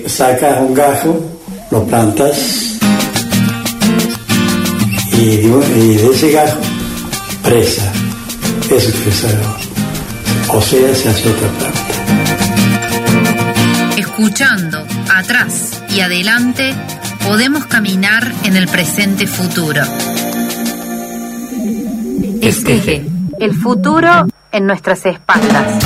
sacas un gajo, lo plantas y de ese gajo presa. Eso es crecer. O sea, se hace otra planta. Escuchando atrás y adelante, podemos caminar en el presente futuro. Esqueje, el futuro en nuestras espaldas.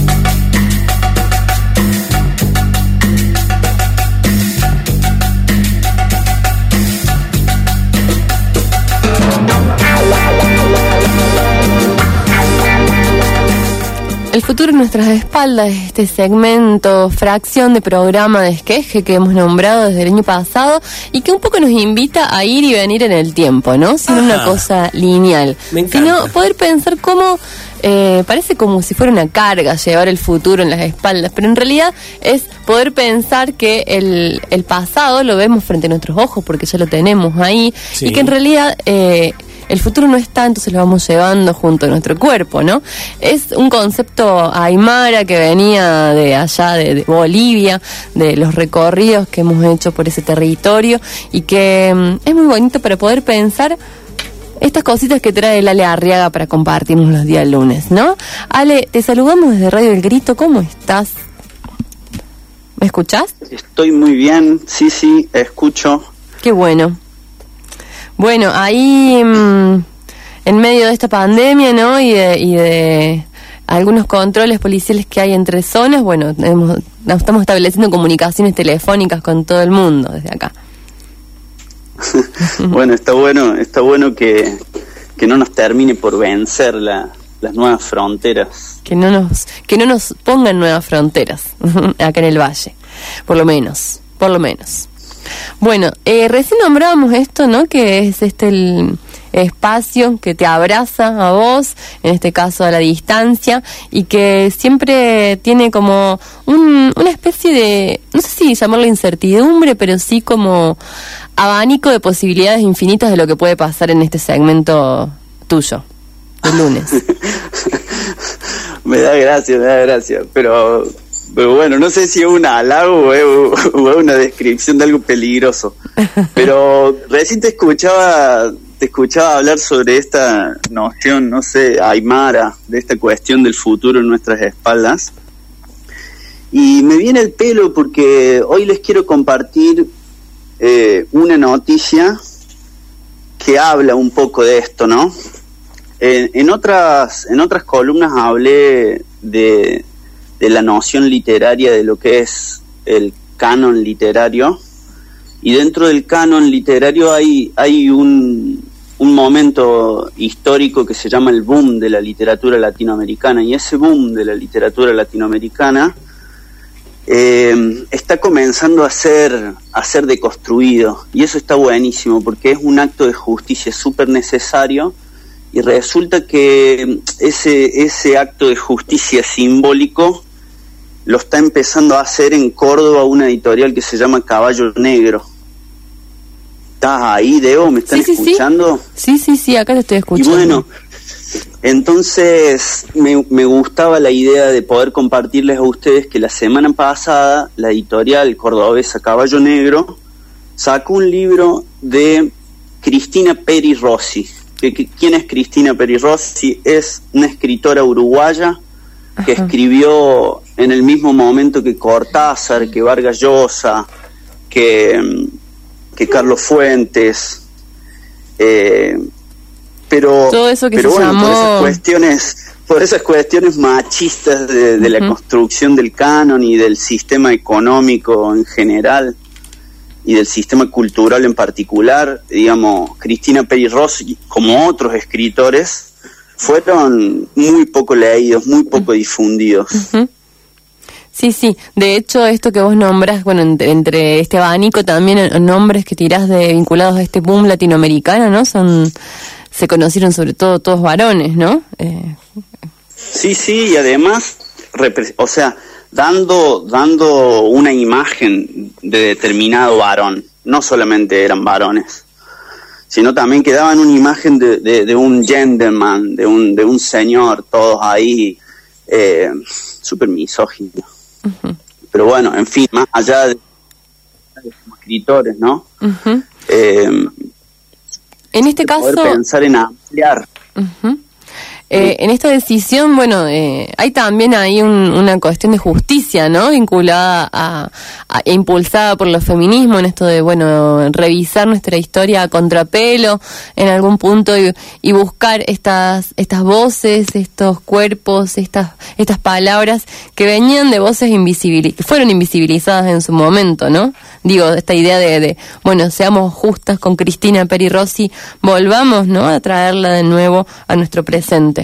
El futuro en nuestras espaldas, este segmento, fracción de programa de Esqueje que hemos nombrado desde el año pasado y que un poco nos invita a ir y venir en el tiempo, ¿no? Sin una cosa lineal, sino poder pensar cómo, parece como si fuera una carga llevar el futuro en las espaldas, pero en realidad es poder pensar que el pasado lo vemos frente a nuestros ojos porque ya lo tenemos ahí, sí. Y que en realidad el futuro no está, entonces lo vamos llevando junto a nuestro cuerpo, ¿no? Es un concepto aymara que venía de allá, de Bolivia, de los recorridos que hemos hecho por ese territorio y que es muy bonito para poder pensar estas cositas que trae el Ale Arriaga para compartirnos los días lunes, ¿no? Ale, te saludamos desde Radio El Grito, ¿cómo estás? ¿Me escuchás? Estoy muy bien, sí, escucho. Qué bueno. Bueno, ahí en medio de esta pandemia, ¿no? Y de algunos controles policiales que hay entre zonas, bueno, estamos estableciendo comunicaciones telefónicas con todo el mundo desde acá. Bueno, está bueno que no nos termine por vencer las nuevas fronteras. Que no nos pongan nuevas fronteras acá en el valle, por lo menos. Bueno, recién nombrábamos esto, ¿no? Que es el espacio que te abraza a vos, en este caso a la distancia, y que siempre tiene como una especie de, no sé si llamarlo incertidumbre, pero sí como abanico de posibilidades infinitas de lo que puede pasar en este segmento tuyo, el lunes. Me da gracia, pero bueno, no sé si es un halago o es una descripción de algo peligroso. Pero recién te escuchaba hablar sobre esta noción, no sé, aymara, de esta cuestión del futuro en nuestras espaldas. Y me viene el pelo porque hoy les quiero compartir una noticia que habla un poco de esto, ¿no? En otras columnas hablé de la noción literaria de lo que es el canon literario, y dentro del canon literario hay un momento histórico que se llama el boom de la literatura latinoamericana, y ese boom de la literatura latinoamericana está comenzando a ser deconstruido, y eso está buenísimo porque es un acto de justicia súper necesario. Y resulta que ese acto de justicia simbólico lo está empezando a hacer en Córdoba una editorial que se llama Caballo Negro. ¿Estás ahí, Deo? ¿Me están escuchando? Sí, acá te estoy escuchando. Y bueno, entonces me gustaba la idea de poder compartirles a ustedes que la semana pasada la editorial cordobesa Caballo Negro sacó un libro de Cristina Peri Rossi. ¿Quién es Cristina Peri Rossi? Es una escritora uruguaya que escribió en el mismo momento que Cortázar, que Vargas Llosa, que Carlos Fuentes, pero todo eso que bueno, llamó... por esas cuestiones machistas de la construcción del canon y del sistema económico en general y del sistema cultural en particular, digamos, Cristina Peri Rossi, como otros escritores, fueron muy poco leídos, muy poco difundidos. Sí, de hecho esto que vos nombrás, bueno, entre este abanico también nombres que tirás vinculados a este boom latinoamericano, ¿no? Se conocieron sobre todo todos varones, ¿no? Sí, y además, dando una imagen de determinado varón, no solamente eran varones, sino también que daban una imagen de un gentleman, de un señor, todos ahí súper misóginos. Pero bueno, en fin, más allá como escritores, ¿no? Uh-huh. En este caso... Poder pensar en ampliar. Uh-huh. En esta decisión, bueno, hay también ahí una cuestión de justicia, ¿no? Vinculada impulsada por los feminismos, en esto de, bueno, revisar nuestra historia a contrapelo en algún punto y buscar estas voces, estos cuerpos, estas palabras que venían de voces que fueron invisibilizadas en su momento, ¿no? Digo, esta idea de bueno, seamos justas con Cristina Peri Rossi, volvamos, ¿no?, a traerla de nuevo a nuestro presente.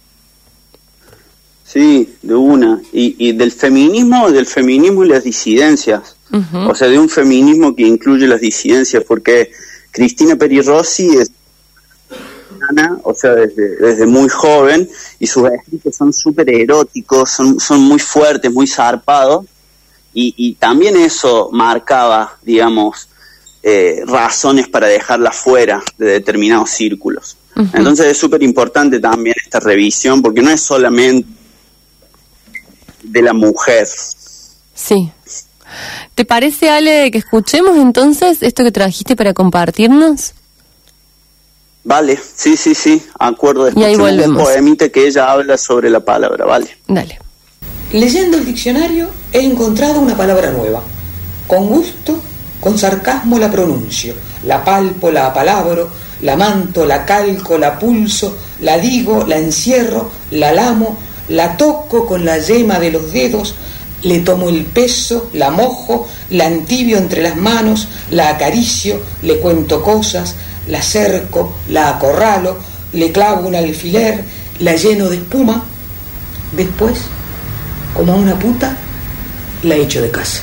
Sí, de una. Y del feminismo y las disidencias. Uh-huh. O sea, de un feminismo que incluye las disidencias, porque Cristina Peri Rossi es o sea, desde muy joven, y sus escritos son súper eróticos, son muy fuertes, muy zarpados, y también eso marcaba, digamos, razones para dejarla fuera de determinados círculos. Uh-huh. Entonces es súper importante también esta revisión, porque no es solamente de la mujer. Sí. ¿Te parece, Ale, que escuchemos entonces esto que trajiste para compartirnos? Vale, sí, acuerdo. Y ahí volvemos. Un poemita que ella habla sobre la palabra, vale. Dale. Leyendo el diccionario he encontrado una palabra nueva. Con gusto, con sarcasmo la pronuncio. La palpo, la apalabro, la manto, la calco, la pulso, la digo, la encierro, la lamo, la toco con la yema de los dedos, le tomo el peso, la mojo, la entibio entre las manos, la acaricio, le cuento cosas, la cerco, la acorralo, le clavo un alfiler, la lleno de espuma, después, como a una puta, la echo de casa.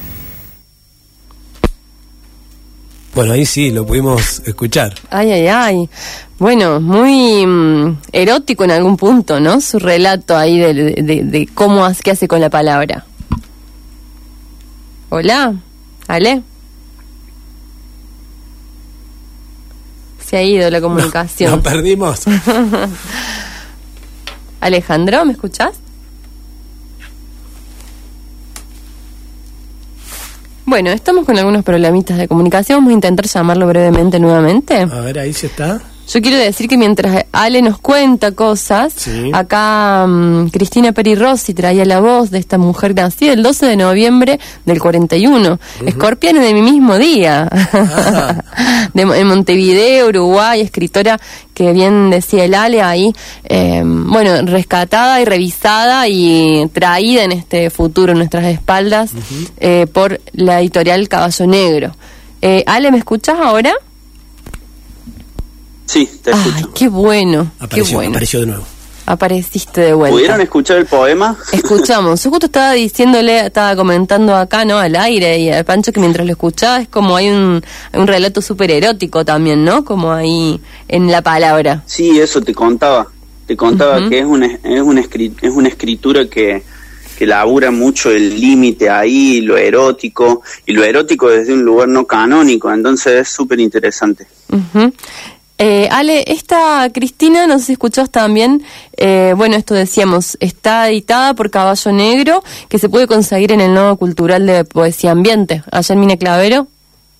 Bueno, ahí sí, lo pudimos escuchar. Ay. Bueno, muy erótico en algún punto, ¿no? Su relato ahí de cómo, qué hace con la palabra. Hola, Ale. Se ha ido la comunicación. Nos perdimos. Alejandro, ¿me escuchás? Bueno, estamos con algunos problemitas de comunicación. Vamos a intentar llamarlo brevemente nuevamente. A ver, ahí sí está. Yo quiero decir que mientras Ale nos cuenta cosas, sí, acá Cristina Peri Rossi traía la voz de esta mujer nacida el 12 de noviembre del 41, uh-huh, escorpiana de mi mismo día, en Montevideo, Uruguay, escritora que bien decía el Ale ahí, bueno, rescatada y revisada y traída en este futuro en nuestras espaldas, uh-huh, por la editorial Caballo Negro. Ale, ¿me escuchás ahora? Sí, te escucho. Ay, qué bueno, apareció de nuevo. Apareciste de vuelta. ¿Pudieron escuchar el poema? Escuchamos. Yo justo estaba comentando acá, ¿no?, al aire y al Pancho, que mientras lo escuchaba es como hay un relato súper erótico también, ¿no? Como ahí en la palabra. Sí, eso te contaba. Uh-huh, que es una escritura que labura mucho el límite ahí, lo erótico, y lo erótico desde un lugar no canónico, entonces es súper interesante. Uh-huh. Ale, esta Cristina, no sé si escuchás también, bueno, esto decíamos, está editada por Caballo Negro, que se puede conseguir en el Nodo Cultural de Poesía Ambiente, allá en Mina Clavero.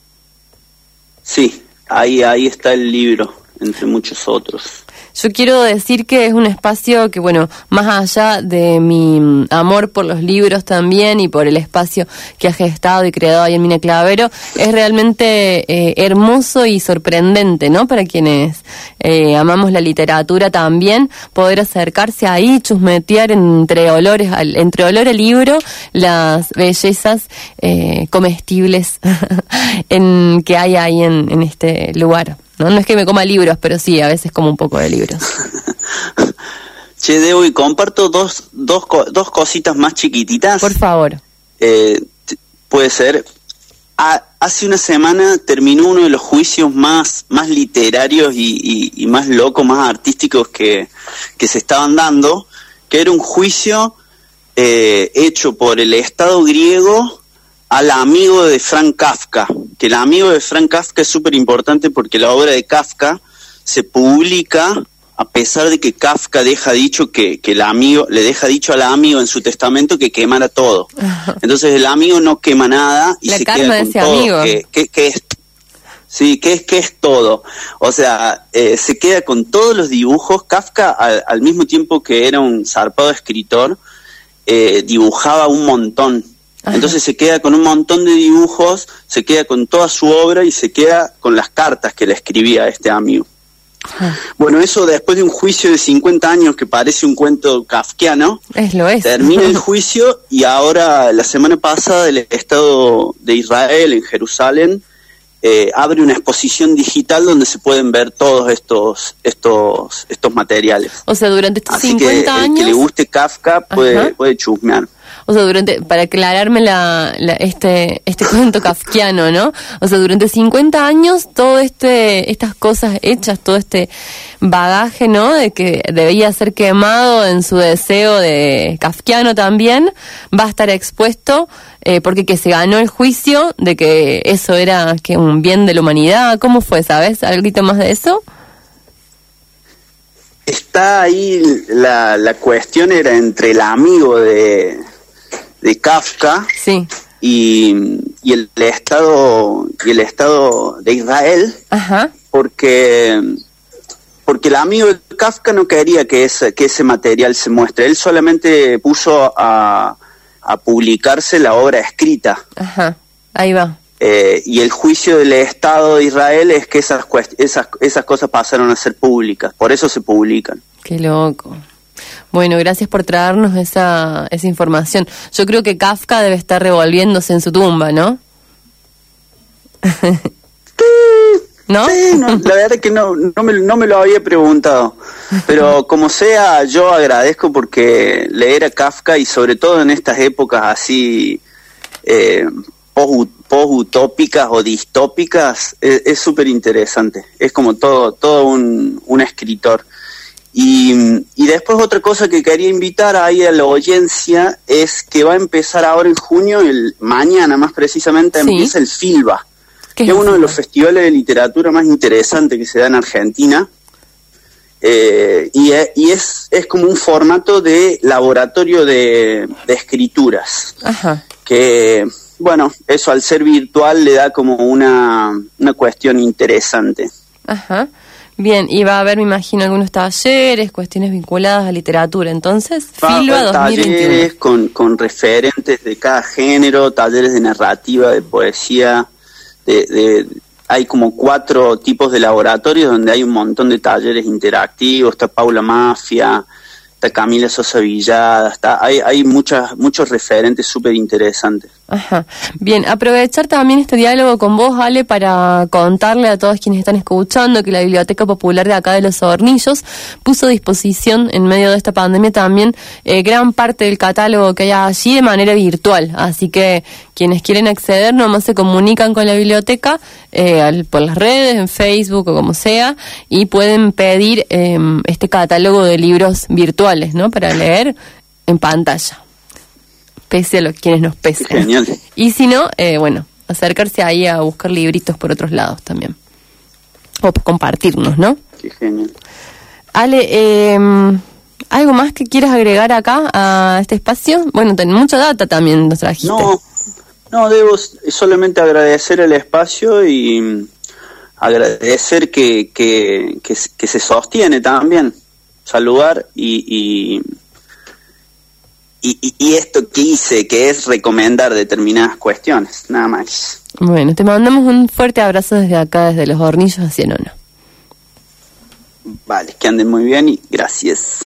Sí, ahí está el libro, entre muchos otros. Yo quiero decir que es un espacio que, bueno, más allá de mi amor por los libros también y por el espacio que ha gestado y creado ahí en Mina Clavero, es realmente hermoso y sorprendente, ¿no? Para quienes amamos la literatura también, poder acercarse ahí, chusmetear entre olor al libro, las bellezas comestibles que hay ahí en este lugar. No es que me coma libros, pero sí, a veces como un poco de libros. Che, Debo, y comparto dos cositas más chiquititas. Por favor. Puede ser. Hace una semana terminó uno de los juicios más literarios y más locos, más artísticos que se estaban dando, que era un juicio hecho por el Estado griego al amigo de Franz Kafka, que el amigo de Franz Kafka es súper importante porque la obra de Kafka se publica a pesar de que Kafka deja dicho que el amigo, le deja dicho al amigo en su testamento que quemara todo. Entonces el amigo no quema nada y la se karma queda de con ese todo. amigo. Que es, sí, que es todo. O sea, se queda con todos los dibujos. Kafka, al mismo tiempo que era un zarpado escritor, dibujaba un montón. Entonces se queda con un montón de dibujos, se queda con toda su obra y se queda con las cartas que le escribía a este amigo. Bueno, eso después de un juicio de 50 años que parece un cuento kafkiano, termina el juicio y ahora, la semana pasada, el Estado de Israel en Jerusalén abre una exposición digital donde se pueden ver todos estos materiales. O sea, durante estos Así 50 que años... el que le guste Kafka puede chusmear. O sea, para aclararme este cuento kafkiano, ¿no? O sea, durante 50 años, todo estas cosas hechas, todo este bagaje, ¿no? De que debía ser quemado en su deseo de kafkiano también, va a estar expuesto, porque que se ganó el juicio de que eso era que un bien de la humanidad. ¿Cómo fue? ¿Sabes algo más de eso? Está ahí, la cuestión era entre el amigo de Kafka sí. y el Estado de Israel. Ajá. Porque el amigo de Kafka no quería que ese material se muestre. Él solamente puso a publicarse la obra escrita. Ajá, ahí va. Y el juicio del Estado de Israel es que esas cosas pasaron a ser públicas, por eso se publican. Qué loco. Bueno, gracias por traernos esa información. Yo creo que Kafka debe estar revolviéndose en su tumba, ¿no? ¿No? Sí, no, la verdad es que no me lo había preguntado, pero como sea, yo agradezco porque leer a Kafka y sobre todo en estas épocas así post-utópicas o distópicas es súper interesante, es como todo un escritor. Y después otra cosa que quería invitar ahí a la audiencia es que va a empezar ahora en junio, mañana más precisamente, ¿sí? Empieza el Filba, que es uno de los festivales de literatura más interesantes que se da en Argentina, y es como un formato de laboratorio de escrituras. Ajá. Que, bueno, eso al ser virtual le da como una cuestión interesante. Ajá. Bien, y va a haber, me imagino, algunos talleres, cuestiones vinculadas a literatura. Entonces, Filba 2021. Talleres con referentes de cada género, talleres de narrativa, de poesía, hay como 4 tipos de laboratorios donde hay un montón de talleres interactivos. Está Paula Mafia, está Camila Sosa Villada, hay muchos referentes súper interesantes. Ajá. Bien, aprovechar también este diálogo con vos, Ale, para contarle a todos quienes están escuchando que la Biblioteca Popular de acá de Los Hornillos puso a disposición, en medio de esta pandemia también, gran parte del catálogo que hay allí de manera virtual. Así que quienes quieren acceder nomás se comunican con la biblioteca por las redes, en Facebook o como sea, y pueden pedir este catálogo de libros virtuales, ¿no? Para leer en pantalla, pese a los quienes nos pesen. Genial. Y si no, bueno, acercarse ahí a buscar libritos por otros lados también. O compartirnos, ¿no? Qué genial. Ale, ¿algo más que quieras agregar acá a este espacio? Bueno, mucha data también nos trajiste. No, debo solamente agradecer el espacio y agradecer que se sostiene también. Saludar y esto que hice, que es recomendar determinadas cuestiones, nada más. Bueno, te mandamos un fuerte abrazo desde acá, desde Los Hornillos hacia Nono. Vale, que anden muy bien y gracias.